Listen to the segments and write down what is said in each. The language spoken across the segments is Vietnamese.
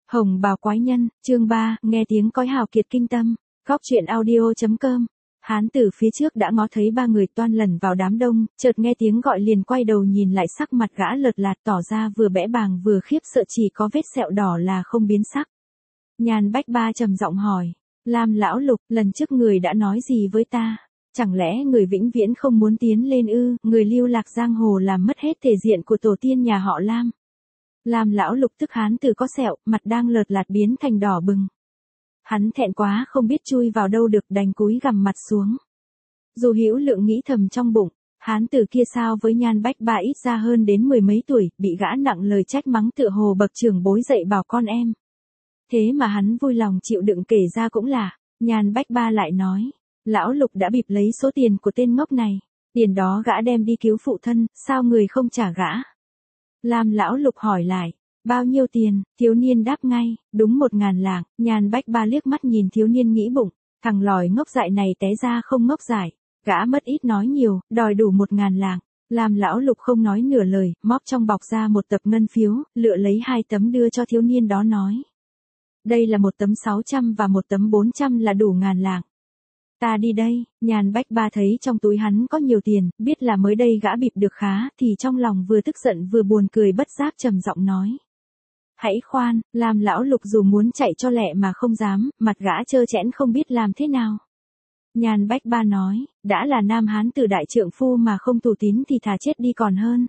Hồng bào quái nhân, chương 3, nghe tiếng cõi hào kiệt kinh tâm. Góc truyện audio.com. Hán tử phía trước đã ngó thấy ba người toan lẩn vào đám đông, chợt nghe tiếng gọi liền quay đầu nhìn lại, sắc mặt gã lợt lạt tỏ ra vừa bẽ bàng vừa khiếp sợ, chỉ có vết sẹo đỏ là không biến sắc. Nhan Bách Ba trầm giọng hỏi, Lam lão lục, lần trước người đã nói gì với ta? Chẳng lẽ người vĩnh viễn không muốn tiến lên ư? Người lưu lạc giang hồ làm mất hết thể diện của tổ tiên nhà họ Lam. Lam lão lục tức hán tử có sẹo, mặt đang lợt lạt biến thành đỏ bừng. Hắn thẹn quá không biết chui vào đâu được, đành cúi gằm mặt xuống. Dù Hữu Lượng nghĩ thầm trong bụng, hán tử kia sao với Nhan Bách Ba ít ra hơn đến mười mấy tuổi, bị gã nặng lời trách mắng tựa hồ bậc trưởng bối dạy bảo con em. Thế mà hắn vui lòng chịu đựng, kể ra cũng là. Nhan Bách Ba lại nói, lão lục đã bịp lấy số tiền của tên ngốc này, tiền đó gã đem đi cứu phụ thân, sao người không trả gã? Lam lão lục hỏi lại, bao nhiêu tiền? Thiếu niên đáp ngay, đúng 1.000 lạng. Nhan Bách Ba liếc mắt nhìn thiếu niên nghĩ bụng, thằng lòi ngốc dại này té ra không ngốc dại, gã mất ít nói nhiều, đòi đủ 1.000 lạng. Lam lão lục không nói nửa lời, móc trong bọc ra một tập ngân phiếu, lựa lấy 2 tấm đưa cho thiếu niên đó nói, đây là một tấm 600 và một tấm 400 là đủ 1.000 lạng. Ta đi đây. Nhan Bách Ba thấy trong túi hắn có nhiều tiền, biết là mới đây gã bịp được khá, thì trong lòng vừa tức giận vừa buồn cười, bất giác trầm giọng nói, hãy khoan. Lam lão lục dù muốn chạy cho lẹ mà không dám, mặt gã trơ trẽn không biết làm thế nào. Nhan Bách Ba nói, đã là nam hán tử đại trượng phu mà không tù tín thì thà chết đi còn hơn.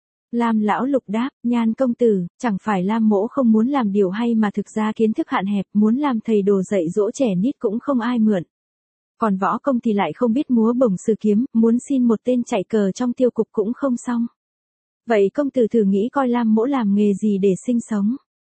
Lam lão lục đáp, Nhan công tử, chẳng phải Lam mỗ không muốn làm điều hay mà thực ra kiến thức hạn hẹp, muốn làm thầy đồ dạy dỗ trẻ nít cũng không ai mượn. Còn võ công thì lại không biết múa bổng sử kiếm, muốn xin một tên chạy cờ trong tiêu cục cũng không xong. Vậy công tử thử nghĩ coi Lam mỗ làm nghề gì để sinh sống.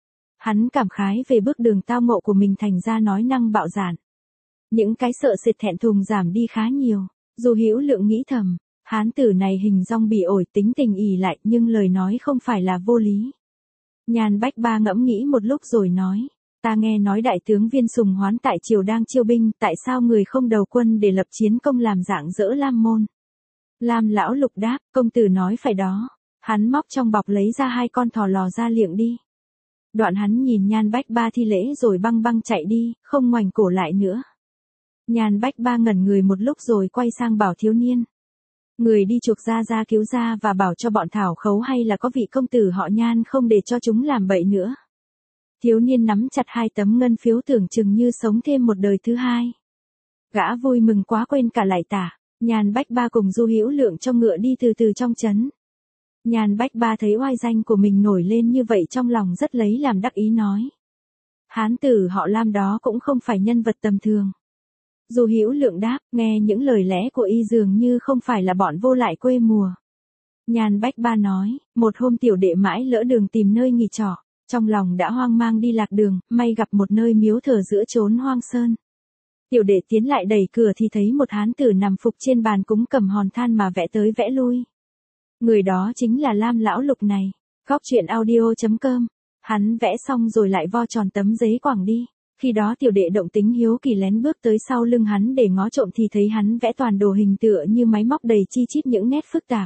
Hắn cảm khái về bước đường tao ngộ của mình, thành ra nói năng bạo dạn. Những cái sợ sệt thẹn thùng giảm đi khá nhiều. Dù Hữu Lượng nghĩ thầm, hán tử này hình dong bỉ ổi, tính tình ỷ lại, nhưng lời nói không phải là vô lý. Nhan Bách Ba ngẫm nghĩ một lúc rồi nói, ta nghe nói đại tướng Viên Sùng Hoán tại triều đang chiêu binh, tại sao người không đầu quân để lập chiến công làm dạng dỡ Lam môn? Lam lão lục đáp, công tử nói phải đó. Hắn móc trong bọc lấy ra 2 con thỏ lò ra liệng đi. Đoạn hắn nhìn Nhan Bách Ba thi lễ rồi băng băng chạy đi, không ngoảnh cổ lại nữa. Nhan Bách Ba ngẩn người một lúc rồi quay sang bảo thiếu niên, người đi chuộc ra cứu ra và bảo cho bọn thảo khấu hay là có vị công tử họ Nhan không để cho chúng làm bậy nữa. Thiếu niên nắm chặt 2 tấm ngân phiếu, tưởng chừng như sống thêm một đời thứ hai. Gã vui mừng quá quên cả lạy tả. Nhan Bách Ba cùng Du Hữu Lượng trong ngựa đi từ từ trong trấn. Nhan Bách Ba thấy oai danh của mình nổi lên như vậy, trong lòng rất lấy làm đắc ý, nói, hán tử họ Lam đó cũng không phải nhân vật tầm thường. Du Hữu Lượng đáp, nghe những lời lẽ của y dường như không phải là bọn vô lại quê mùa. Nhan Bách Ba nói, một hôm tiểu đệ mãi lỡ đường tìm nơi nghỉ trọ, trong lòng đã hoang mang đi lạc đường, may gặp một nơi miếu thờ giữa chốn hoang sơn. Tiểu đệ tiến lại đẩy cửa thì thấy một hán tử nằm phục trên bàn cúng, cầm hòn than mà vẽ tới vẽ lui. Người đó chính là Lam lão lục này. Góc truyện audio.com. Hắn vẽ xong rồi lại vo tròn tấm giấy quẳng đi. Khi đó tiểu đệ động tính hiếu kỳ lén bước tới sau lưng hắn để ngó trộm thì thấy hắn vẽ toàn đồ hình tựa như máy móc, đầy chi chít những nét phức tạp.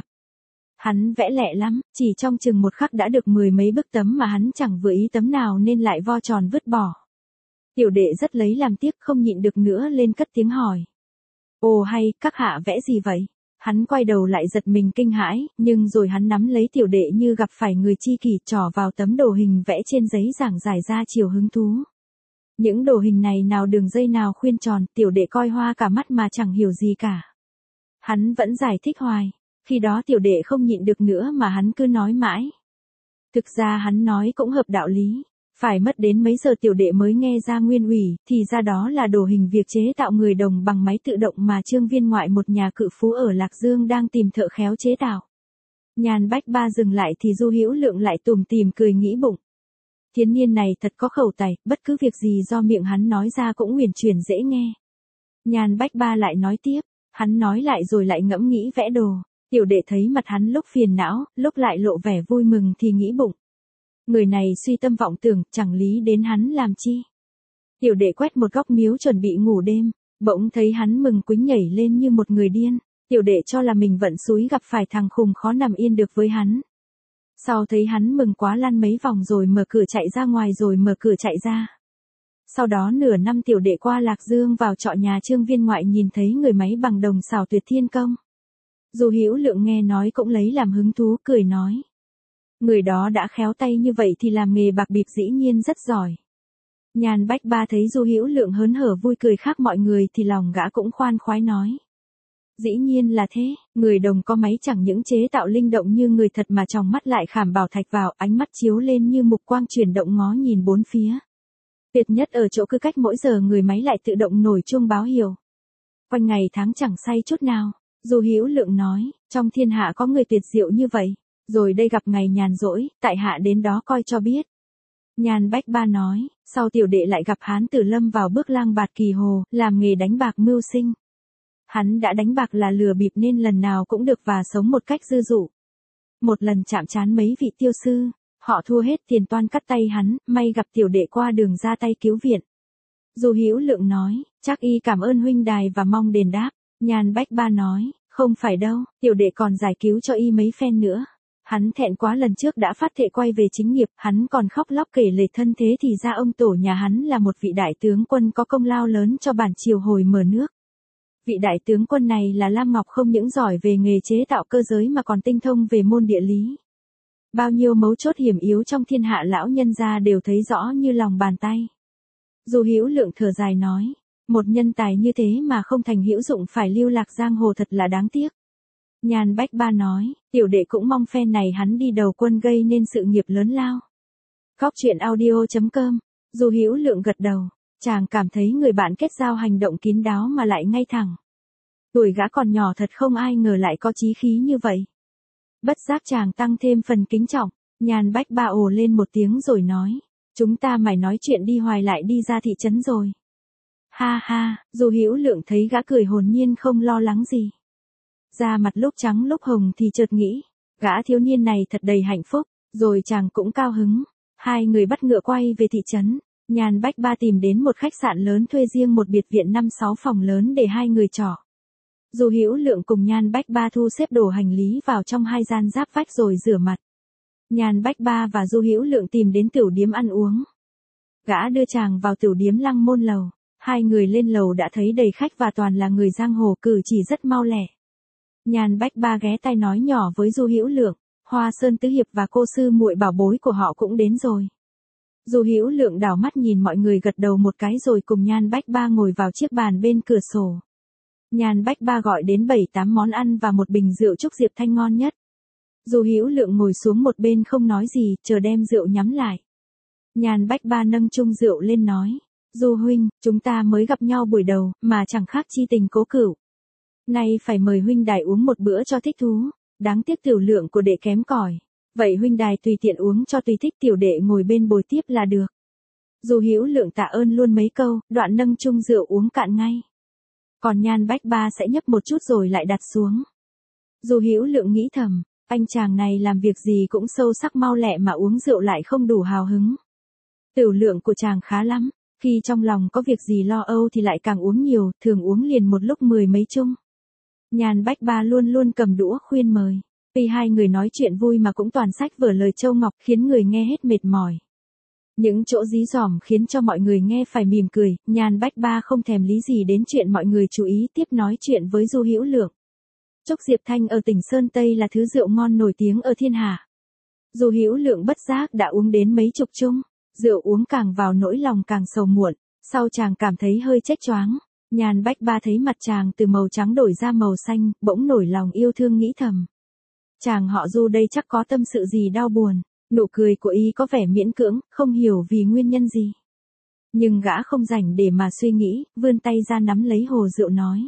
Hắn vẽ lẹ lắm, chỉ trong chừng một khắc đã được 10 mấy bức tấm mà hắn chẳng vừa ý tấm nào nên lại vo tròn vứt bỏ. Tiểu đệ rất lấy làm tiếc, không nhịn được nữa lên cất tiếng hỏi, ồ hay, các hạ vẽ gì vậy? Hắn quay đầu lại giật mình kinh hãi, nhưng rồi hắn nắm lấy tiểu đệ như gặp phải người tri kỷ, trỏ vào tấm đồ hình vẽ trên giấy giảng giải ra chiều hứng thú. Những đồ hình này nào đường dây nào khuyên tròn, tiểu đệ coi hoa cả mắt mà chẳng hiểu gì cả. Hắn vẫn giải thích hoài, khi đó tiểu đệ không nhịn được nữa mà hắn cứ nói mãi. Thực ra hắn nói cũng hợp đạo lý. Phải mất đến mấy giờ tiểu đệ mới nghe ra nguyên ủy, thì ra đó là đồ hình việc chế tạo người đồng bằng máy tự động mà Trương Viên ngoại, một nhà cự phú ở Lạc Dương, đang tìm thợ khéo chế tạo. Nhan Bách Ba dừng lại thì Du Hữu Lượng lại tủm tỉm cười nghĩ bụng, thiếu niên này thật có khẩu tài, bất cứ việc gì do miệng hắn nói ra cũng uyển chuyển dễ nghe. Nhan Bách Ba lại nói tiếp, hắn nói lại rồi lại ngẫm nghĩ vẽ đồ. Tiểu đệ thấy mặt hắn lúc phiền não, lúc lại lộ vẻ vui mừng thì nghĩ bụng, người này suy tâm vọng tưởng, chẳng lý đến hắn làm chi. Tiểu đệ quét một góc miếu chuẩn bị ngủ đêm, bỗng thấy hắn mừng quýnh nhảy lên như một người điên. Tiểu đệ cho là mình vận xúi gặp phải thằng khùng, khó nằm yên được với hắn. Sau thấy hắn mừng quá lăn mấy vòng rồi mở cửa chạy ra ngoài rồi mở cửa chạy ra. Sau đó nửa năm tiểu đệ qua Lạc Dương vào trọ nhà Trương Viên ngoại nhìn thấy người máy bằng đồng xảo tuyệt thiên công. Dù Hữu Lượng nghe nói cũng lấy làm hứng thú cười nói. Người đó đã khéo tay như vậy thì làm nghề bạc bịp dĩ nhiên rất giỏi. Nhàn Bách Ba thấy Du Hữu Lượng hớn hở vui cười khác mọi người thì lòng gã cũng khoan khoái nói. Dĩ nhiên là thế, người đồng có máy chẳng những chế tạo linh động như người thật mà trong mắt lại khảm bảo thạch vào, ánh mắt chiếu lên như mục quang chuyển động ngó nhìn bốn phía. Tuyệt nhất ở chỗ cứ cách mỗi giờ người máy lại tự động nổi chuông báo hiệu. Quanh ngày tháng chẳng say chút nào, Du Hữu Lượng nói, trong thiên hạ có người tuyệt diệu như vậy, rồi đây gặp ngày nhàn rỗi, tại hạ đến đó coi cho biết. Nhàn Bách Ba nói, sau tiểu đệ lại gặp hán tử lâm vào bước lang bạt kỳ hồ, làm nghề đánh bạc mưu sinh. Hắn đã đánh bạc là lừa bịp nên lần nào cũng được và sống một cách dư dụ. Một lần chạm trán mấy vị tiêu sư, họ thua hết tiền toan cắt tay hắn, may gặp tiểu đệ qua đường ra tay cứu viện. Du Hữu Lượng nói, chắc y cảm ơn huynh đài và mong đền đáp. Nhàn Bách Ba nói, không phải đâu, tiểu đệ còn giải cứu cho y mấy phen nữa. Hắn thẹn quá lần trước đã phát thệ quay về chính nghiệp, hắn còn khóc lóc kể lể thân thế thì ra ông tổ nhà hắn là một vị đại tướng quân có công lao lớn cho bản triều hồi mở nước. Vị đại tướng quân này là Lam Ngọc không những giỏi về nghề chế tạo cơ giới mà còn tinh thông về môn địa lý. Bao nhiêu mấu chốt hiểm yếu trong thiên hạ lão nhân gia đều thấy rõ như lòng bàn tay. Du Hữu Lượng thở dài nói, một nhân tài như thế mà không thành hữu dụng phải lưu lạc giang hồ thật là đáng tiếc. Nhàn Bách Ba nói, tiểu đệ cũng mong phen này hắn đi đầu quân gây nên sự nghiệp lớn lao. Góc truyện audio.com, Du Hữu Lượng gật đầu, chàng cảm thấy người bạn kết giao hành động kín đáo mà lại ngay thẳng. Tuổi gã còn nhỏ thật không ai ngờ lại có chí khí như vậy. Bất giác chàng tăng thêm phần kính trọng, Nhàn Bách Ba ồ lên một tiếng rồi nói, chúng ta mày nói chuyện đi hoài lại đi ra thị trấn rồi. Ha ha, Du Hữu Lượng thấy gã cười hồn nhiên không lo lắng gì. Da mặt lúc trắng lúc hồng thì chợt nghĩ, gã thiếu niên này thật đầy hạnh phúc, rồi chàng cũng cao hứng. Hai người bắt ngựa quay về thị trấn, Nhàn Bách Ba tìm đến một khách sạn lớn thuê riêng một biệt viện 5-6 phòng lớn để hai người trọ. Du Hữu Lượng cùng Nhàn Bách Ba thu xếp đồ hành lý vào trong hai gian giáp vách rồi rửa mặt. Nhàn Bách Ba và Du Hữu Lượng tìm đến tửu điếm ăn uống. Gã đưa chàng vào tửu điếm Lăng Môn Lầu, hai người lên lầu đã thấy đầy khách và toàn là người giang hồ cử chỉ rất mau lẹ. Nhàn Bách Ba ghé tai nói nhỏ với Du Hữu Lượng, Hoa Sơn Tứ Hiệp và cô sư muội bảo bối của họ cũng đến rồi. Du Hữu Lượng đảo mắt nhìn mọi người gật đầu một cái rồi cùng Nhàn Bách Ba ngồi vào chiếc bàn bên cửa sổ. Nhàn Bách Ba gọi đến 7-8 món ăn và một bình rượu Trúc Diệp Thanh ngon nhất. Du Hữu Lượng ngồi xuống một bên không nói gì, chờ đem rượu nhắm lại. Nhàn Bách Ba nâng chung rượu lên nói, Du huynh, chúng ta mới gặp nhau buổi đầu, mà chẳng khác chi tình cố cửu. Nay phải mời huynh đài uống một bữa cho thích thú, đáng tiếc tiểu lượng của đệ kém cỏi. Vậy huynh đài tùy tiện uống cho tùy thích, tiểu đệ ngồi bên bồi tiếp là được. Du Hữu Lượng tạ ơn luôn mấy câu, đoạn nâng chung rượu uống cạn ngay. Còn Nhàn Bách Ba sẽ nhấp một chút rồi lại đặt xuống. Du Hữu Lượng nghĩ thầm, anh chàng này làm việc gì cũng sâu sắc mau lẹ mà uống rượu lại không đủ hào hứng. Tiểu lượng của chàng khá lắm, khi trong lòng có việc gì lo âu thì lại càng uống nhiều, thường uống liền một lúc 10 mấy chung. Nhàn Bách Ba luôn luôn cầm đũa khuyên mời. Tuy hai người nói chuyện vui mà cũng toàn sách vở lời châu ngọc khiến người nghe hết mệt mỏi. Những chỗ dí dỏm khiến cho mọi người nghe phải mỉm cười, Nhàn Bách Ba không thèm lý gì đến chuyện mọi người chú ý tiếp nói chuyện với Du Hữu Lượng. Trúc Diệp Thanh ở tỉnh Sơn Tây là thứ rượu ngon nổi tiếng ở thiên hạ. Du Hữu Lượng bất giác đã uống đến mấy chục chung, rượu uống càng vào nỗi lòng càng sầu muộn, sau chàng cảm thấy hơi chết choáng. Nhàn Bách Ba thấy mặt chàng từ màu trắng đổi ra màu xanh, bỗng nổi lòng yêu thương nghĩ thầm. Chàng họ Du đây chắc có tâm sự gì đau buồn, nụ cười của y có vẻ miễn cưỡng, không hiểu vì nguyên nhân gì. Nhưng gã không rảnh để mà suy nghĩ, vươn tay ra nắm lấy hồ rượu nói.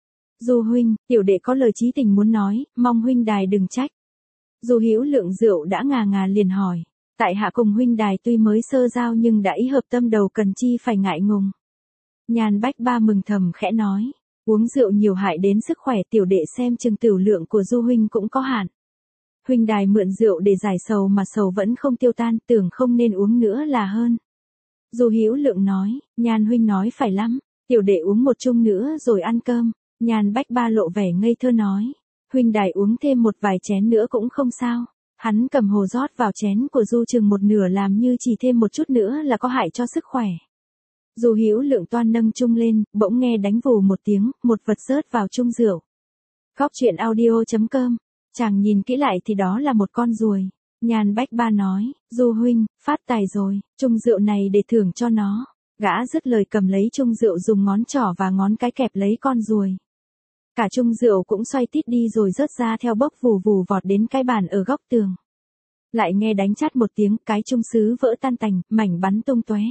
Du huynh, tiểu đệ có lời chí tình muốn nói, mong huynh đài đừng trách. Du Hữu Lượng rượu đã ngà ngà liền hỏi, tại hạ cùng huynh đài tuy mới sơ giao nhưng đã ý hợp tâm đầu cần chi phải ngại ngùng. Nhàn Bách Ba mừng thầm khẽ nói, uống rượu nhiều hại đến sức khỏe, tiểu đệ xem chừng tiểu lượng của Du huynh cũng có hạn. Huynh đài mượn rượu để giải sầu mà sầu vẫn không tiêu tan, tưởng không nên uống nữa là hơn. Du Hữu Lượng nói, Nhàn huynh nói phải lắm, tiểu đệ uống một chung nữa rồi ăn cơm. Nhàn Bách Ba lộ vẻ ngây thơ nói, huynh đài uống thêm một vài chén nữa cũng không sao. Hắn cầm hồ rót vào chén của Du chừng một nửa làm như chỉ thêm một chút nữa là có hại cho sức khỏe. Du Hữu Lượng toan nâng chung lên, bỗng nghe đánh vù một tiếng, một vật rớt vào chung rượu. Góc truyện audio.com. Chàng nhìn kỹ lại thì đó là một con ruồi. Nhan Bách Ba nói, Du huynh, phát tài rồi, chung rượu này để thưởng cho nó. Gã dứt lời cầm lấy chung rượu dùng ngón trỏ và ngón cái kẹp lấy con ruồi. Cả chung rượu cũng xoay tít đi rồi rớt ra theo bốc vù vù vọt đến cái bàn ở góc tường. Lại nghe đánh chát một tiếng, cái chung sứ vỡ tan tành, mảnh bắn tung tóe.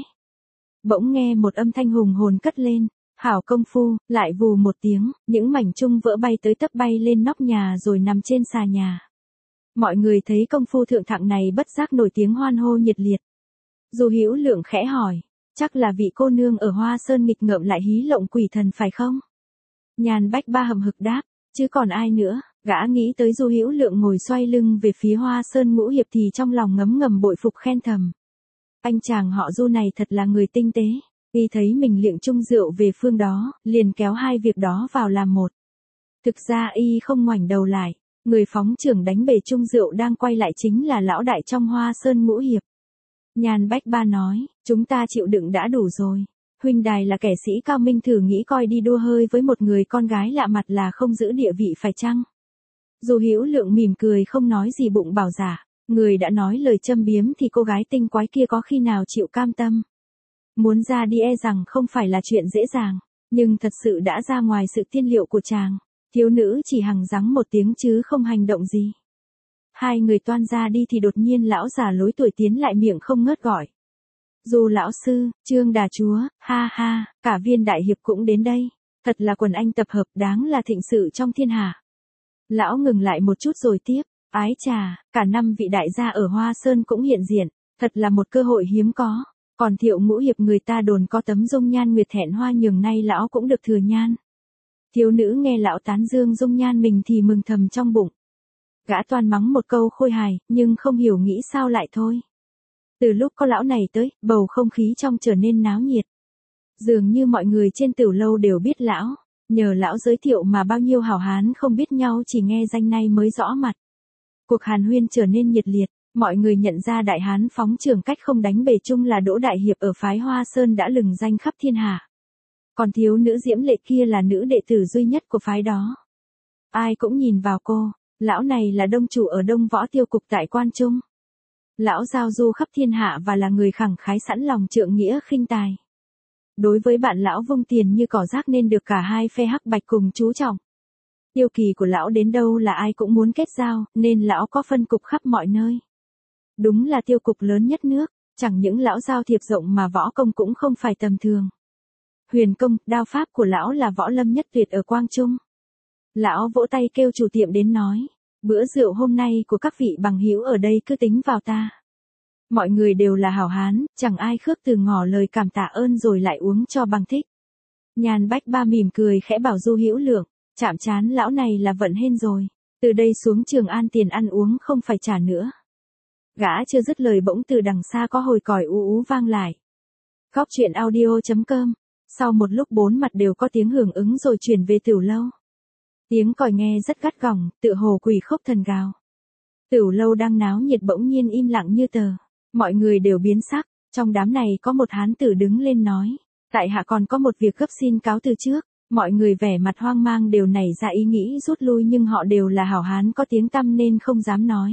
Bỗng nghe một âm thanh hùng hồn cất lên, hảo công phu, lại vù một tiếng, những mảnh chung vỡ bay tới tấp bay lên nóc nhà rồi nằm trên xà nhà. Mọi người thấy công phu thượng thặng này bất giác nổi tiếng hoan hô nhiệt liệt. Du Hữu Lượng khẽ hỏi, chắc là vị cô nương ở Hoa Sơn nghịch ngợm lại hí lộng quỷ thần phải không? Nhan Bách Ba hậm hực đáp, chứ còn ai nữa. Gã nghĩ tới Du Hữu Lượng ngồi xoay lưng về phía Hoa Sơn Ngũ Hiệp thì trong lòng ngấm ngầm bội phục khen thầm. Anh chàng họ Du này thật là người tinh tế. Y thấy mình liệng chung rượu về phương đó, liền kéo hai việc đó vào làm một. Thực ra Y không ngoảnh đầu lại, người phóng trưởng đánh bể chung rượu đang quay lại chính là lão đại trong Hoa Sơn Ngũ Hiệp. Nhan Bách Ba nói, chúng ta chịu đựng đã đủ rồi. Huynh đài là kẻ sĩ cao minh, thử nghĩ coi đi đua hơi với một người con gái lạ mặt là không giữ địa vị phải chăng? Du Hữu Lượng mỉm cười không nói gì, bụng bảo giả, người đã nói lời châm biếm thì cô gái tinh quái kia có khi nào chịu cam tâm. Muốn ra đi e rằng không phải là chuyện dễ dàng, nhưng thật sự đã ra ngoài sự tiên liệu của chàng. Thiếu nữ chỉ hằng giắng một tiếng chứ không hành động gì. Hai người toan ra đi thì đột nhiên lão già lối tuổi tiến lại miệng không ngớt gọi. Du lão sư, Trương đà chúa, ha ha, cả Viên đại hiệp cũng đến đây. Thật là quần anh tập hợp, đáng là thịnh sự trong thiên hạ. Lão ngừng lại một chút rồi tiếp, ái chà, cả 5 vị đại gia ở Hoa Sơn cũng hiện diện, thật là một cơ hội hiếm có. Còn Thiệu Ngũ Hiệp người ta đồn có tấm dung nhan nguyệt thẹn hoa nhường, nay lão cũng được thừa nhan. Thiếu nữ nghe lão tán dương dung nhan mình thì mừng thầm trong bụng. Gã toan mắng một câu khôi hài, nhưng không hiểu nghĩ sao lại thôi. Từ lúc có lão này tới, bầu không khí trong trở nên náo nhiệt. Dường như mọi người trên Tửu Lâu đều biết lão, nhờ lão giới thiệu mà bao nhiêu hảo hán không biết nhau chỉ nghe danh này mới rõ mặt. Cuộc hàn huyên trở nên nhiệt liệt, mọi người nhận ra đại hán phóng trưởng cách không đánh bể chung là Đỗ Đại Hiệp ở phái Hoa Sơn đã lừng danh khắp thiên hạ. Còn thiếu nữ diễm lệ kia là nữ đệ tử duy nhất của phái đó. Ai cũng nhìn vào cô, lão này là đông chủ ở Đông Võ Tiêu Cục tại Quan Trung. Lão giao du khắp thiên hạ và là người khẳng khái sẵn lòng trượng nghĩa khinh tài. Đối với bạn lão vung tiền như cỏ rác nên được cả hai phe hắc bạch cùng chú trọng. Tiêu kỳ của lão đến đâu là ai cũng muốn kết giao, nên lão có phân cục khắp mọi nơi. Đúng là tiêu cục lớn nhất nước, chẳng những lão giao thiệp rộng mà võ công cũng không phải tầm thường. Huyền công, đao pháp của lão là võ lâm nhất tuyệt ở Quang Trung. Lão vỗ tay kêu chủ tiệm đến nói, bữa rượu hôm nay của các vị bằng hữu ở đây cứ tính vào ta. Mọi người đều là hảo hán, chẳng ai khước từ ngỏ lời cảm tạ ơn rồi lại uống cho bằng thích. Nhan Bách Ba mỉm cười khẽ bảo Du Hữu Lượng, chạm trán lão này là vận hên rồi, từ đây xuống Trường An tiền ăn uống không phải trả nữa. Gã chưa dứt lời bỗng từ đằng xa có hồi còi ú ú vang lại. Góc truyện audio.com. Sau một lúc bốn mặt đều có tiếng hưởng ứng rồi chuyển về Tửu Lâu. Tiếng còi nghe rất gắt gỏng, tựa hồ quỷ khốc thần gào. Tửu Lâu đang náo nhiệt bỗng nhiên im lặng như tờ. Mọi người đều biến sắc, trong đám này có một hán tử đứng lên nói, tại hạ còn có một việc gấp xin cáo từ trước. Mọi người vẻ mặt hoang mang đều nảy ra ý nghĩ rút lui nhưng họ đều là hảo hán có tiếng tăm nên không dám nói.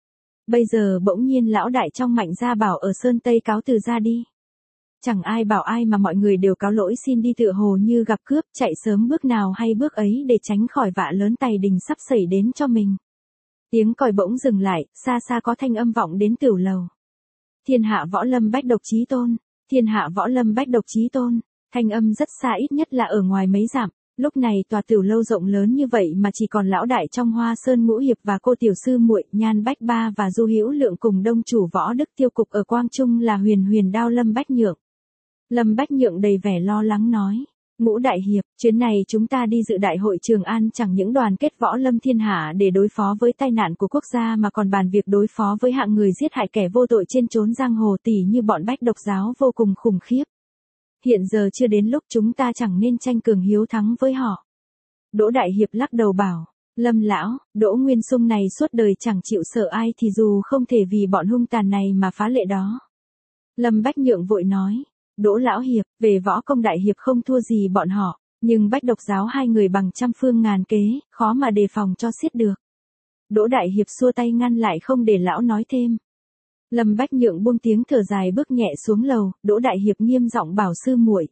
Bây giờ bỗng nhiên lão đại trong Mạnh Gia bảo ở Sơn Tây cáo từ ra đi. Chẳng ai bảo ai mà mọi người đều cáo lỗi xin đi, tựa hồ như gặp cướp, chạy sớm bước nào hay bước ấy để tránh khỏi vạ lớn Tày Đình sắp xảy đến cho mình. Tiếng còi bỗng dừng lại, xa xa có thanh âm vọng đến Tửu Lầu. Thiên hạ võ lâm bách độc chí tôn, thiên hạ võ lâm bách độc chí tôn. Thanh âm rất xa, ít nhất là ở ngoài mấy dặm. Lúc này tòa Tửu Lâu rộng lớn như vậy mà chỉ còn lão đại trong Hoa Sơn Ngũ Hiệp và cô tiểu sư muội Nhan Bách Ba và Du Hữu Lượng cùng đông chủ Võ Đức Tiêu Cục ở Quang Trung là Huyền Huyền Đao Lâm Bách Nhượng. Lâm Bách Nhượng đầy vẻ lo lắng nói, Ngũ đại hiệp, chuyến này chúng ta đi dự đại hội Trường An chẳng những đoàn kết võ lâm thiên hạ để đối phó với tai nạn của quốc gia mà còn bàn việc đối phó với hạng người giết hại kẻ vô tội trên chốn giang hồ tỷ như bọn Bách Độc giáo vô cùng khủng khiếp. Hiện giờ chưa đến lúc chúng ta chẳng nên tranh cường hiếu thắng với họ. Đỗ đại hiệp lắc đầu bảo, Lâm lão, Đỗ Nguyên Sung này suốt đời chẳng chịu sợ ai thì dù không thể vì bọn hung tàn này mà phá lệ đó. Lâm Bách Nhượng vội nói, Đỗ lão hiệp, về võ công đại hiệp không thua gì bọn họ, nhưng Bách Độc giáo hai người bằng trăm phương ngàn kế, khó mà đề phòng cho xiết được. Đỗ đại hiệp xua tay ngăn lại không để lão nói thêm. Lâm Bách Nhượng buông tiếng thở dài bước nhẹ xuống lầu, Đỗ đại hiệp nghiêm giọng bảo sư muội.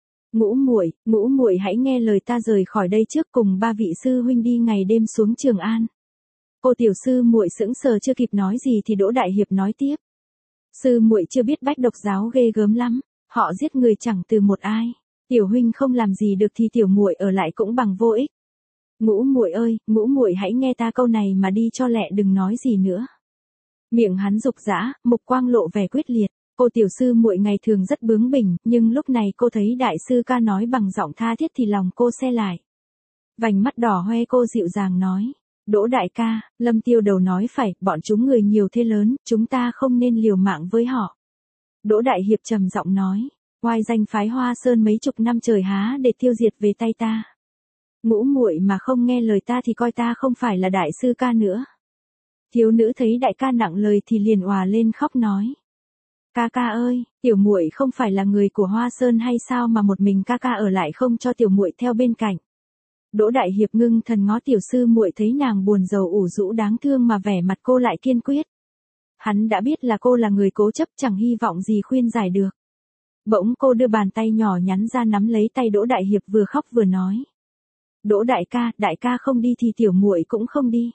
Ngũ muội hãy nghe lời ta rời khỏi đây trước cùng ba vị sư huynh đi ngày đêm xuống Trường An. Cô tiểu sư muội sững sờ chưa kịp nói gì thì Đỗ đại hiệp nói tiếp. Sư muội chưa biết Bách Độc giáo ghê gớm lắm, họ giết người chẳng từ một ai. Tiểu huynh không làm gì được thì tiểu muội ở lại cũng bằng vô ích. Ngũ muội ơi, ngũ muội hãy nghe ta câu này mà đi cho lẹ đừng nói gì nữa. Miệng hắn dục dã, mục quang lộ vẻ quyết liệt. Cô tiểu sư muội ngày thường rất bướng bỉnh, nhưng lúc này cô thấy đại sư ca nói bằng giọng tha thiết thì lòng cô se lại. Vành mắt đỏ hoe cô dịu dàng nói. Đỗ đại ca, Lâm Tiêu Đầu nói phải, bọn chúng người nhiều thế lớn, chúng ta không nên liều mạng với họ. Đỗ đại hiệp trầm giọng nói. Oai danh phái Hoa Sơn mấy chục năm trời há để tiêu diệt về tay ta. Ngũ muội mà không nghe lời ta thì coi ta không phải là đại sư ca nữa. Thiếu nữ thấy đại ca nặng lời thì liền òa lên khóc nói. Ca ca ơi, tiểu muội không phải là người của Hoa Sơn hay sao mà một mình ca ca ở lại không cho tiểu muội theo bên cạnh. Đỗ đại hiệp ngưng thần ngó tiểu sư muội thấy nàng buồn rầu ủ rũ đáng thương mà vẻ mặt cô lại kiên quyết. Hắn đã biết là cô là người cố chấp chẳng hy vọng gì khuyên giải được. Bỗng cô đưa bàn tay nhỏ nhắn ra nắm lấy tay Đỗ đại hiệp vừa khóc vừa nói. Đỗ đại ca không đi thì tiểu muội cũng không đi.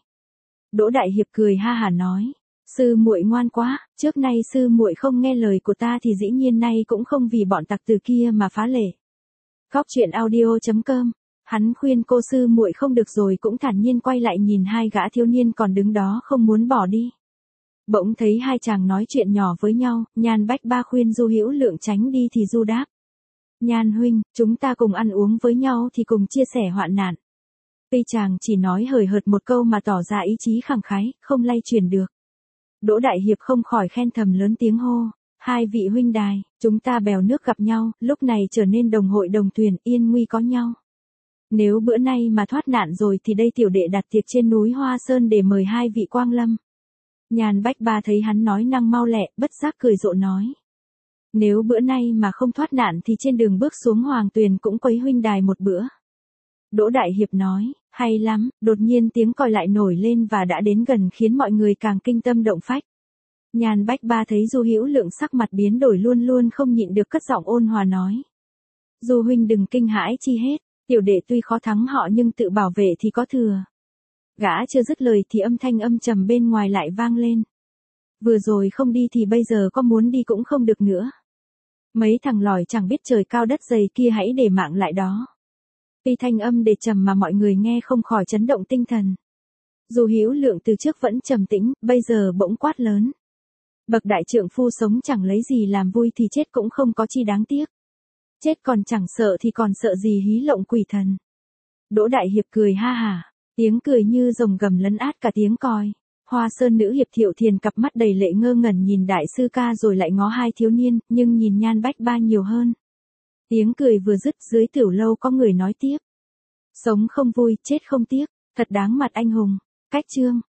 Đỗ đại hiệp cười ha hả nói. Sư muội ngoan quá, trước nay sư muội không nghe lời của ta thì dĩ nhiên nay cũng không vì bọn tặc tử kia mà phá lệ. Góc truyện audio.com. Hắn khuyên cô sư muội không được rồi cũng thản nhiên quay lại nhìn hai gã thiếu niên còn đứng đó không muốn bỏ đi. Bỗng thấy hai chàng nói chuyện nhỏ với nhau, Nhan Bách Ba khuyên Du Hữu Lượng tránh đi thì Du đáp. Nhan huynh, chúng ta cùng ăn uống với nhau thì cùng chia sẻ hoạn nạn. Tuy chàng chỉ nói hời hợt một câu mà tỏ ra ý chí khẳng khái, không lay chuyển được. Đỗ đại hiệp không khỏi khen thầm lớn tiếng hô. Hai vị huynh đài, chúng ta bèo nước gặp nhau, lúc này trở nên đồng hội đồng thuyền, yên nguy có nhau. Nếu bữa nay mà thoát nạn rồi thì đây tiểu đệ đặt tiệc trên núi Hoa Sơn để mời hai vị quang lâm. Nhan Bách Ba thấy hắn nói năng mau lẹ, bất giác cười rộ nói. Nếu bữa nay mà không thoát nạn thì trên đường bước xuống Hoàng Tuyền cũng quấy huynh đài một bữa. Đỗ đại hiệp nói, hay lắm, đột nhiên tiếng còi lại nổi lên và đã đến gần khiến mọi người càng kinh tâm động phách. Nhan Bách Ba thấy Du Hữu Lượng sắc mặt biến đổi luôn luôn không nhịn được cất giọng ôn hòa nói. Du huynh đừng kinh hãi chi hết, tiểu đệ tuy khó thắng họ nhưng tự bảo vệ thì có thừa. Gã chưa dứt lời thì âm thanh âm trầm bên ngoài lại vang lên. Vừa rồi không đi thì bây giờ có muốn đi cũng không được nữa. Mấy thằng lòi chẳng biết trời cao đất dày kia hãy để mạng lại đó. Tuy thanh âm để trầm mà mọi người nghe không khỏi chấn động tinh thần. Dù Hữu Lượng từ trước vẫn trầm tĩnh, bây giờ bỗng quát lớn. Bậc đại trượng phu sống chẳng lấy gì làm vui thì chết cũng không có chi đáng tiếc. Chết còn chẳng sợ thì còn sợ gì hí lộng quỷ thần. Đỗ đại hiệp cười ha hả, tiếng cười như rồng gầm lấn át cả tiếng còi. Hoa Sơn nữ hiệp Thiệu Thiền cặp mắt đầy lệ ngơ ngẩn nhìn đại sư ca rồi lại ngó hai thiếu niên, nhưng nhìn Nhan Bách Ba nhiều hơn. Tiếng cười vừa dứt dưới tiểu lâu có người nói tiếp. Sống không vui, chết không tiếc, thật đáng mặt anh hùng. Cách chương.